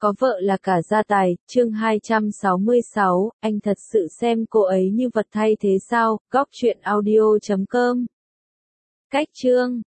Có vợ là cả gia tài, chương 266, anh thật sự xem cô ấy như vật thay thế sao, góc truyện audio.com. Cách chương